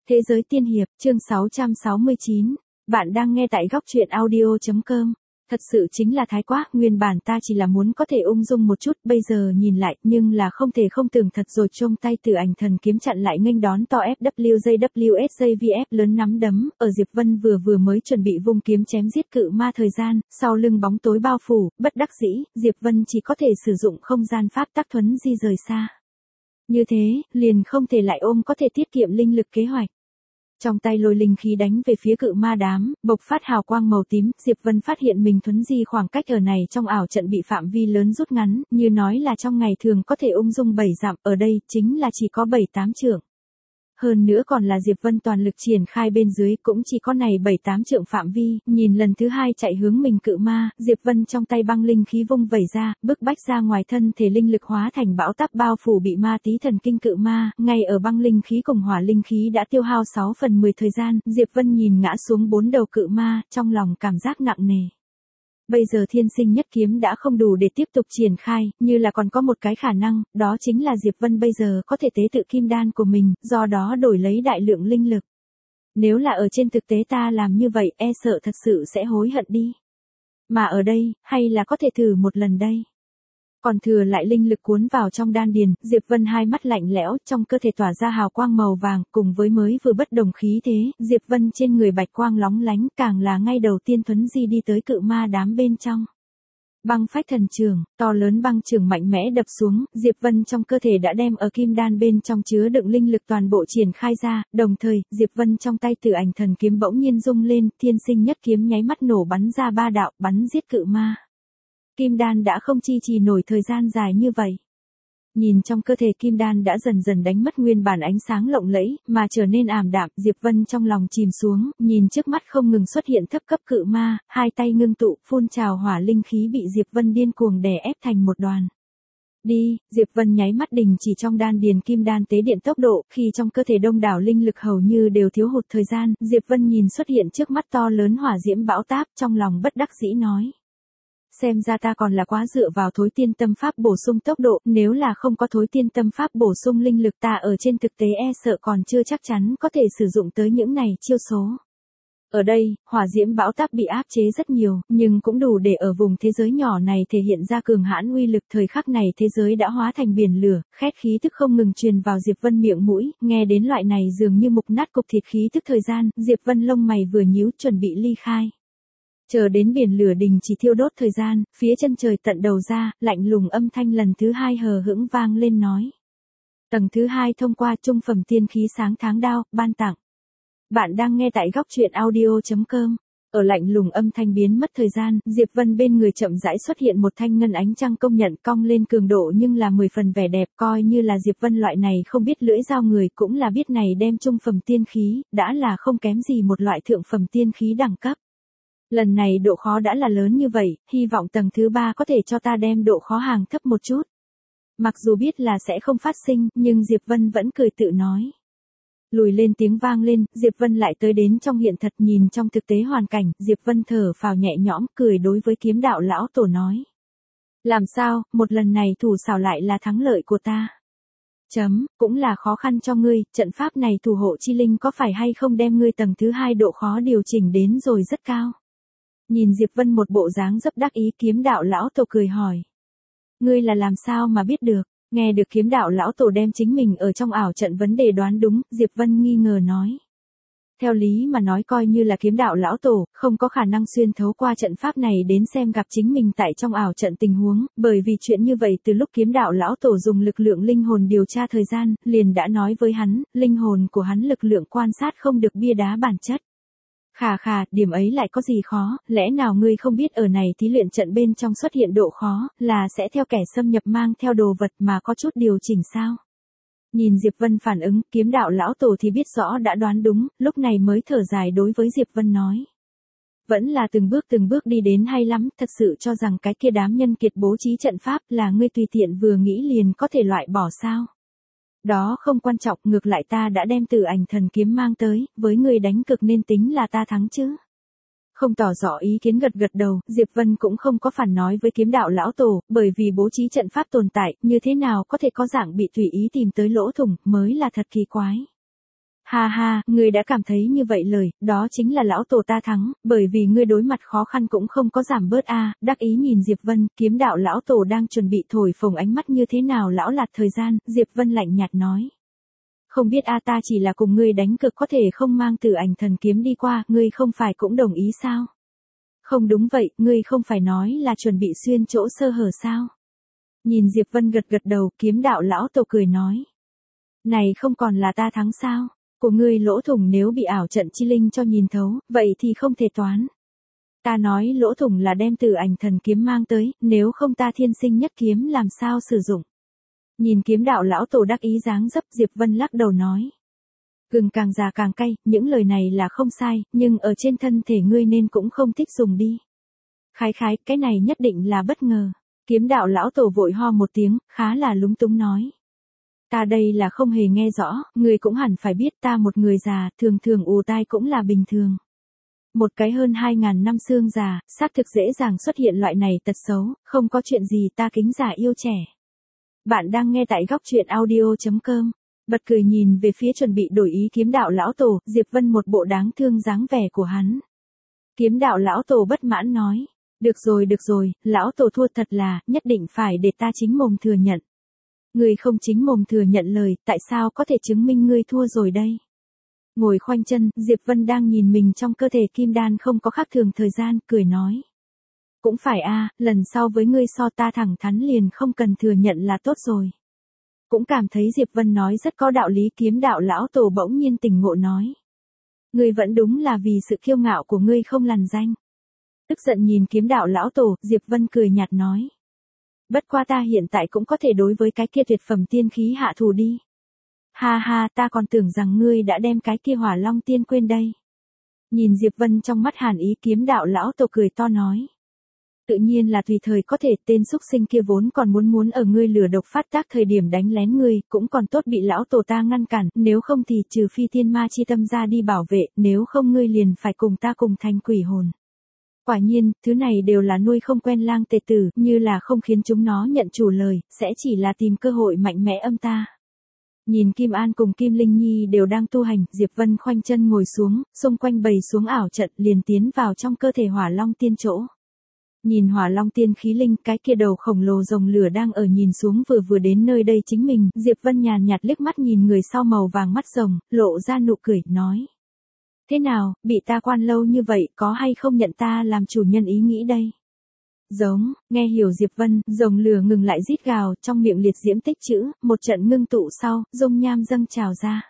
Thế giới tiên hiệp, chương 669. Bạn đang nghe tại góc truyện audio.com. Thật sự chính là thái quá, nguyên bản ta chỉ là muốn có thể ung dung một chút, bây giờ nhìn lại, nhưng là không thể không tưởng thật rồi trông tay từ ảnh thần kiếm chặn lại nghênh đón to FWJWSJVF lớn nắm đấm, ở Diệp Vân vừa mới chuẩn bị vung kiếm chém giết cự ma thời gian, sau lưng bóng tối bao phủ, bất đắc dĩ, Diệp Vân chỉ có thể sử dụng không gian pháp tắc thuấn di rời xa. Như thế, liền không thể lại ôm có thể tiết kiệm linh lực kế hoạch. Trong tay lôi linh khí đánh về phía cự ma đám, bộc phát hào quang màu tím, Diệp Vân phát hiện mình thuấn di khoảng cách ở này trong ảo trận bị phạm vi lớn rút ngắn, như nói là trong ngày thường có thể ung dung 7 dặm, ở đây chính là chỉ có 7-8 trượng. Hơn nữa còn là Diệp Vân toàn lực triển khai bên dưới cũng chỉ có này 7-8 trượng phạm vi, nhìn lần thứ hai chạy hướng mình cự ma, Diệp Vân trong tay băng linh khí vung vẩy ra, bức bách ra ngoài thân thể linh lực hóa thành bão táp bao phủ bị ma tí thần kinh cự ma, ngay ở băng linh khí cùng hỏa linh khí đã tiêu hao 6/10 thời gian, Diệp Vân nhìn ngã xuống 4 đầu cự ma, trong lòng cảm giác nặng nề. Bây giờ thiên sinh nhất kiếm đã không đủ để tiếp tục triển khai, như là còn có một cái khả năng, đó chính là Diệp Vân bây giờ có thể tế tự kim đan của mình, do đó đổi lấy đại lượng linh lực. Nếu là ở trên thực tế ta làm như vậy, e sợ thật sự sẽ hối hận đi. Mà ở đây, hay là có thể thử một lần đây. Còn thừa lại linh lực cuốn vào trong đan điền, Diệp Vân hai mắt lạnh lẽo, trong cơ thể tỏa ra hào quang màu vàng, cùng với mới vừa bất đồng khí thế, Diệp Vân trên người bạch quang lóng lánh, càng là ngay đầu tiên thuấn di đi tới cự ma đám bên trong. Băng phách thần trường, to lớn băng trường mạnh mẽ đập xuống, Diệp Vân trong cơ thể đã đem ở kim đan bên trong chứa đựng linh lực toàn bộ triển khai ra, đồng thời, Diệp Vân trong tay tử ảnh thần kiếm bỗng nhiên rung lên, thiên sinh nhất kiếm nháy mắt nổ bắn ra 3 đạo, bắn giết cự ma. Kim đan đã không chi trì nổi thời gian dài như vậy. Nhìn trong cơ thể kim đan đã dần dần đánh mất nguyên bản ánh sáng lộng lẫy, mà trở nên ảm đạm, Diệp Vân trong lòng chìm xuống, nhìn trước mắt không ngừng xuất hiện thấp cấp cự ma, hai tay ngưng tụ, phun trào hỏa linh khí bị Diệp Vân điên cuồng đè ép thành một đoàn. Đi, Diệp Vân nháy mắt đình chỉ trong đan điền kim đan tế điện tốc độ, khi trong cơ thể đông đảo linh lực hầu như đều thiếu hụt thời gian, Diệp Vân nhìn xuất hiện trước mắt to lớn hỏa diễm bão táp, trong lòng bất đắc dĩ nói. Xem ra ta còn là quá dựa vào thối tiên tâm pháp bổ sung tốc độ, nếu là không có thối tiên tâm pháp bổ sung linh lực ta ở trên thực tế e sợ còn chưa chắc chắn có thể sử dụng tới những này chiêu số. Ở đây, hỏa diễm bão táp bị áp chế rất nhiều, nhưng cũng đủ để ở vùng thế giới nhỏ này thể hiện ra cường hãn uy lực. Thời khắc này thế giới đã hóa thành biển lửa, khét khí tức không ngừng truyền vào Diệp Vân miệng mũi, nghe đến loại này dường như mục nát cục thịt khí tức thời gian, Diệp Vân lông mày vừa nhíu chuẩn bị ly khai. Chờ đến biển lửa đình chỉ thiêu đốt thời gian, phía chân trời tận đầu ra, lạnh lùng âm thanh lần thứ hai hờ hững vang lên nói. Tầng thứ 2 thông qua trung phẩm tiên khí sáng tháng đao, ban tặng. Bạn đang nghe tại góc truyện audio.com. Ở lạnh lùng âm thanh biến mất thời gian, Diệp Vân bên người chậm rãi xuất hiện một thanh ngân ánh trăng công nhận cong lên cường độ nhưng là 10 phần vẻ đẹp, coi như là Diệp Vân loại này không biết lưỡi dao người cũng là biết này đem trung phẩm tiên khí, đã là không kém gì một loại thượng phẩm tiên khí đẳng cấp. Lần này độ khó đã là lớn như vậy, hy vọng tầng thứ 3 có thể cho ta đem độ khó hàng thấp một chút. Mặc dù biết là sẽ không phát sinh, nhưng Diệp Vân vẫn cười tự nói. Lùi lên tiếng vang lên, Diệp Vân lại tới đến trong hiện thật nhìn trong thực tế hoàn cảnh, Diệp Vân thở phào nhẹ nhõm cười đối với kiếm đạo lão tổ nói. Làm sao, một lần này thủ xảo lại là thắng lợi của ta. Cũng là khó khăn cho ngươi, trận pháp này thủ hộ chi linh có phải hay không đem ngươi tầng thứ 2 độ khó điều chỉnh đến rồi rất cao. Nhìn Diệp Vân một bộ dáng rất đắc ý kiếm đạo lão tổ cười hỏi. Ngươi là làm sao mà biết được, nghe được kiếm đạo lão tổ đem chính mình ở trong ảo trận vấn đề đoán đúng, Diệp Vân nghi ngờ nói. Theo lý mà nói coi như là kiếm đạo lão tổ, không có khả năng xuyên thấu qua trận pháp này đến xem gặp chính mình tại trong ảo trận tình huống, bởi vì chuyện như vậy từ lúc kiếm đạo lão tổ dùng lực lượng linh hồn điều tra thời gian, liền đã nói với hắn, linh hồn của hắn lực lượng quan sát không được bia đá bản chất. Khà, điểm ấy lại có gì khó, lẽ nào ngươi không biết ở này thí luyện trận bên trong xuất hiện độ khó, là sẽ theo kẻ xâm nhập mang theo đồ vật mà có chút điều chỉnh sao? Nhìn Diệp Vân phản ứng, kiếm đạo lão tổ thì biết rõ đã đoán đúng, lúc này mới thở dài đối với Diệp Vân nói. Vẫn là từng bước đi đến hay lắm, thật sự cho rằng cái kia đám nhân kiệt bố trí trận pháp là ngươi tùy tiện vừa nghĩ liền có thể loại bỏ sao? Đó không quan trọng, ngược lại ta đã đem tử ảnh thần kiếm mang tới, với người đánh cực nên tính là ta thắng chứ. Không tỏ rõ ý kiến gật đầu, Diệp Vân cũng không có phản nói với kiếm đạo lão tổ, bởi vì bố trí trận pháp tồn tại, như thế nào có thể có dạng bị tùy ý tìm tới lỗ thủng, mới là thật kỳ quái. Ha ha, ngươi đã cảm thấy như vậy lời, đó chính là lão tổ ta thắng, bởi vì ngươi đối mặt khó khăn cũng không có giảm bớt a. Đắc ý nhìn Diệp Vân, kiếm đạo lão tổ đang chuẩn bị thổi phồng ánh mắt như thế nào lão lạt thời gian, Diệp Vân lạnh nhạt nói. Không biết a, ta chỉ là cùng ngươi đánh cực, có thể không mang Tử Ảnh Thần Kiếm đi qua, ngươi không phải cũng đồng ý sao? Không đúng vậy, ngươi không phải nói là chuẩn bị xuyên chỗ sơ hở sao? Nhìn Diệp Vân gật gật đầu, kiếm đạo lão tổ cười nói. Này không còn là ta thắng sao? Của ngươi lỗ thủng nếu bị ảo trận chi linh cho nhìn thấu, vậy thì không thể toán. Ta nói lỗ thủng là đem Tử Ảnh Thần Kiếm mang tới, nếu không ta thiên sinh nhất kiếm làm sao sử dụng. Nhìn kiếm đạo lão tổ đắc ý dáng dấp, Diệp Vân lắc đầu nói. Gừng càng già càng cay, những lời này là không sai, nhưng ở trên thân thể ngươi nên cũng không thích dùng đi. Khái khái, cái này nhất định là bất ngờ. Kiếm đạo lão tổ vội ho một tiếng, khá là lúng túng nói. Ta đây là không hề nghe rõ, ngươi cũng hẳn phải biết ta một người già, thường thường ù tai cũng là bình thường. Một cái hơn 2.000 năm xương già, xác thực dễ dàng xuất hiện loại này tật xấu, không có chuyện gì ta kính già yêu trẻ. Bạn đang nghe tại góc truyện audio.com. Bật cười nhìn về phía chuẩn bị đổi ý kiếm đạo lão tổ, Diệp Vân một bộ đáng thương dáng vẻ của hắn. Kiếm đạo lão tổ bất mãn nói. Được rồi, lão tổ thua thật là, nhất định phải để ta chính mồm thừa nhận. Ngươi không chính mồm thừa nhận lời, tại sao có thể chứng minh ngươi thua rồi đây? Ngồi khoanh chân, Diệp Vân đang nhìn mình trong cơ thể kim đan không có khác thường thời gian, cười nói. Cũng phải a, lần sau với ngươi so ta thẳng thắn liền không cần thừa nhận là tốt rồi. Cũng cảm thấy Diệp Vân nói rất có đạo lý, kiếm đạo lão tổ bỗng nhiên tỉnh ngộ nói. Ngươi vẫn đúng là vì sự kiêu ngạo của ngươi không lằn danh. Tức giận nhìn kiếm đạo lão tổ, Diệp Vân cười nhạt nói. Bất qua ta hiện tại cũng có thể đối với cái kia tuyệt phẩm tiên khí hạ thủ đi. Ha ha, ta còn tưởng rằng ngươi đã đem cái kia Hỏa Long tiên quên đây. Nhìn Diệp Vân trong mắt hàn ý, kiếm đạo lão tổ cười to nói. Tự nhiên là tùy thời có thể, tên xúc sinh kia vốn còn muốn ở ngươi lửa độc phát tác thời điểm đánh lén ngươi, cũng còn tốt bị lão tổ ta ngăn cản, nếu không thì trừ phi thiên ma chi tâm ra đi bảo vệ, nếu không ngươi liền phải cùng ta cùng thành quỷ hồn. Quả nhiên, thứ này đều là nuôi không quen lang tệ tử, như là không khiến chúng nó nhận chủ lời, sẽ chỉ là tìm cơ hội mạnh mẽ âm ta. Nhìn Kim An cùng Kim Linh Nhi đều đang tu hành, Diệp Vân khoanh chân ngồi xuống, xung quanh bày xuống ảo trận liền tiến vào trong cơ thể Hỏa Long tiên chỗ. Nhìn Hỏa Long tiên khí linh, cái kia đầu khổng lồ rồng lửa đang ở nhìn xuống vừa đến nơi đây chính mình, Diệp Vân nhàn nhạt liếc mắt nhìn người sau màu vàng mắt rồng, lộ ra nụ cười, nói. Thế nào, bị ta quan lâu như vậy, có hay không nhận ta làm chủ nhân ý nghĩ đây? Giống, nghe hiểu Diệp Vân, rồng lửa ngừng lại rít gào, trong miệng liệt diễm tích trữ, một trận ngưng tụ sau, dung nham dâng trào ra.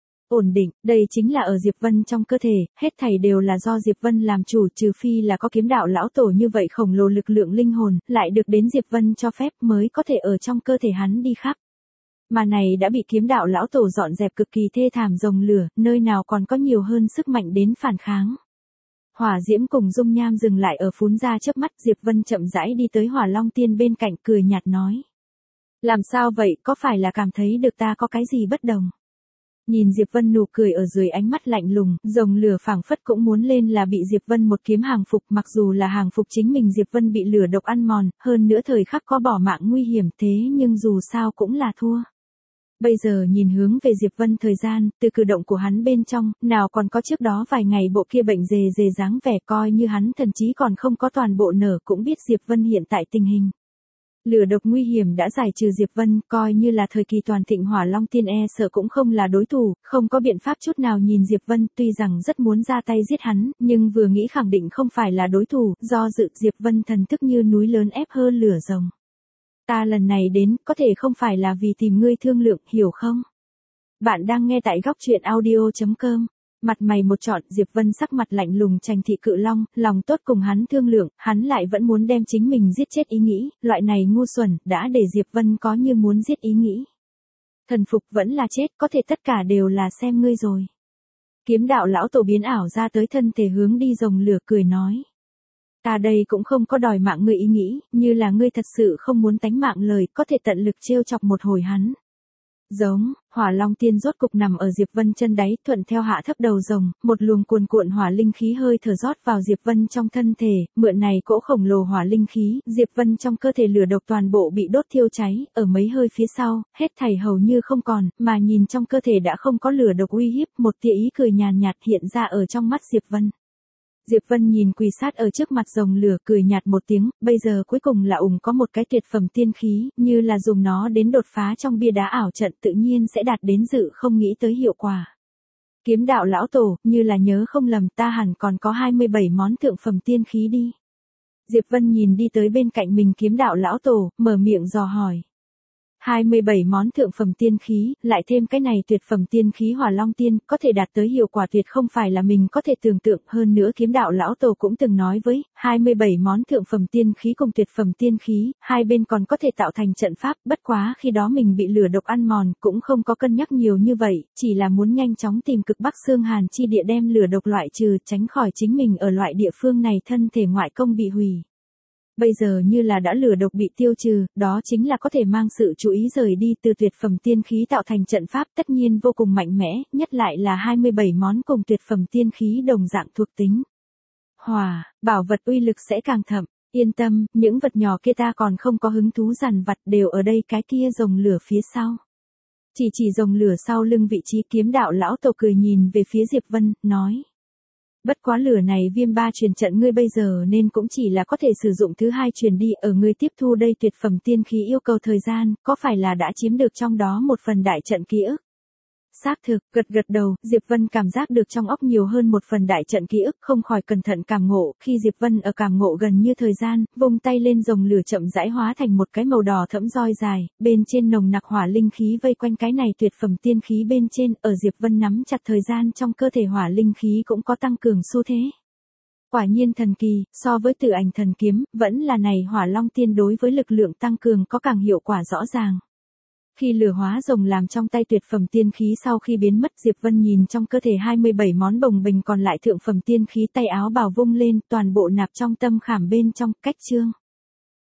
Ổn định, đây chính là ở Diệp Vân trong cơ thể, hết thảy đều là do Diệp Vân làm chủ, trừ phi là có kiếm đạo lão tổ như vậy khổng lồ lực lượng linh hồn, lại được đến Diệp Vân cho phép mới có thể ở trong cơ thể hắn đi khắp. Mà này đã bị kiếm đạo lão tổ dọn dẹp cực kỳ thê thảm rồng lửa, nơi nào còn có nhiều hơn sức mạnh đến phản kháng. Hỏa diễm cùng dung nham dừng lại ở phún ra trước mắt, Diệp Vân chậm rãi đi tới Hỏa Long tiên bên cạnh cười nhạt nói. Làm sao vậy, có phải là cảm thấy được ta có cái gì bất đồng? Nhìn Diệp Vân nụ cười ở dưới ánh mắt lạnh lùng, rồng lửa phảng phất cũng muốn lên là bị Diệp Vân một kiếm hàng phục, mặc dù là hàng phục chính mình Diệp Vân bị lửa độc ăn mòn, hơn nữa thời khắc có bỏ mạng nguy hiểm, thế nhưng dù sao cũng là thua. Bây giờ nhìn hướng về Diệp Vân thời gian, từ cử động của hắn bên trong, nào còn có trước đó vài ngày bộ kia bệnh dề dáng vẻ, coi như hắn thần chí còn không có toàn bộ nở cũng biết Diệp Vân hiện tại tình hình. Lửa độc nguy hiểm đã giải trừ, Diệp Vân coi như là thời kỳ toàn thịnh Hỏa Long tiên sợ cũng không là đối thủ, không có biện pháp chút nào nhìn Diệp Vân, tuy rằng rất muốn ra tay giết hắn, nhưng vừa nghĩ khẳng định không phải là đối thủ, do dự Diệp Vân thần thức như núi lớn ép hơn lửa rồng. Ta lần này đến, có thể không phải là vì tìm ngươi thương lượng, hiểu không? Bạn đang nghe tại góc truyện audio.com. Mặt mày một trọn, Diệp Vân sắc mặt lạnh lùng trành thị cự long, lòng tốt cùng hắn thương lượng, hắn lại vẫn muốn đem chính mình giết chết ý nghĩ, loại này ngu xuẩn, đã để Diệp Vân có như muốn giết ý nghĩ. Thần phục vẫn là chết, có thể tất cả đều là xem ngươi rồi. Kiếm đạo lão tổ biến ảo ra tới thân thể hướng đi rồng lửa cười nói. Ta đây cũng không có đòi mạng ngươi ý nghĩ, như là ngươi thật sự không muốn tánh mạng lời, có thể tận lực trêu chọc một hồi hắn. Giống, Hỏa Long Tiên rốt cục nằm ở Diệp Vân chân đáy, thuận theo hạ thấp đầu rồng, một luồng cuồn cuộn hỏa linh khí hơi thở rót vào Diệp Vân trong thân thể, mượn này cỗ khổng lồ hỏa linh khí, Diệp Vân trong cơ thể lửa độc toàn bộ bị đốt thiêu cháy, ở mấy hơi phía sau, hết thảy hầu như không còn, mà nhìn trong cơ thể đã không có lửa độc uy hiếp, một tia ý cười nhàn nhạt hiện ra ở trong mắt Diệp Vân. Diệp Vân nhìn quỳ sát ở trước mặt rồng lửa, cười nhạt một tiếng, bây giờ cuối cùng là có một cái tuyệt phẩm tiên khí, như là dùng nó đến đột phá trong bia đá ảo trận tự nhiên sẽ đạt đến dự không nghĩ tới hiệu quả. Kiếm đạo lão tổ, như là nhớ không lầm ta hẳn còn có 27 món thượng phẩm tiên khí đi. Diệp Vân nhìn đi tới bên cạnh mình kiếm đạo lão tổ, mở miệng dò hỏi. 27 món thượng phẩm tiên khí, lại thêm cái này tuyệt phẩm tiên khí Hỏa Long Tiên, có thể đạt tới hiệu quả tuyệt không phải là mình có thể tưởng tượng, hơn nữa kiếm đạo lão tổ cũng từng nói với, 27 món thượng phẩm tiên khí cùng tuyệt phẩm tiên khí, hai bên còn có thể tạo thành trận pháp, bất quá khi đó mình bị lửa độc ăn mòn, cũng không có cân nhắc nhiều như vậy, chỉ là muốn nhanh chóng tìm cực Bắc Xương Hàn chi địa đem lửa độc loại trừ, tránh khỏi chính mình ở loại địa phương này thân thể ngoại công bị hủy. Bây giờ như là đã lửa độc bị tiêu trừ, đó chính là có thể mang sự chú ý rời đi từ tuyệt phẩm tiên khí tạo thành trận pháp tất nhiên vô cùng mạnh mẽ, nhất lại là 27 món cùng tuyệt phẩm tiên khí đồng dạng thuộc tính. Hỏa, bảo vật uy lực sẽ càng thậm, yên tâm, những vật nhỏ kia ta còn không có hứng thú dằn vặt đều ở đây cái kia rồng lửa phía sau. Chỉ rồng lửa sau lưng vị trí kiếm đạo lão tổ cười nhìn về phía Diệp Vân, nói. Bất quá lửa này viêm ba truyền trận ngươi bây giờ nên cũng chỉ là có thể sử dụng thứ hai truyền đi, ở ngươi tiếp thu đây tuyệt phẩm tiên khí yêu cầu thời gian, có phải là đã chiếm được trong đó một phần đại trận ký ức? Xác thực, gật đầu, Diệp Vân cảm giác được trong óc nhiều hơn một phần đại trận ký ức, không khỏi cẩn thận cảm ngộ, khi Diệp Vân ở cảm ngộ gần như thời gian, vung tay lên rồng lửa chậm rãi hóa thành một cái màu đỏ thẫm roi dài, bên trên nồng nặc hỏa linh khí vây quanh cái này tuyệt phẩm tiên khí bên trên, ở Diệp Vân nắm chặt thời gian trong cơ thể hỏa linh khí cũng có tăng cường xu thế. Quả nhiên thần kỳ, so với Tử Ảnh thần kiếm, vẫn là này Hỏa Long Tiên đối với lực lượng tăng cường có càng hiệu quả rõ ràng. Khi lửa hóa rồng làm trong tay tuyệt phẩm tiên khí sau khi biến mất, Diệp Vân nhìn trong cơ thể 27 món bồng bềnh còn lại thượng phẩm tiên khí, tay áo bào vung lên, toàn bộ nạp trong tâm khảm bên trong, cách chương.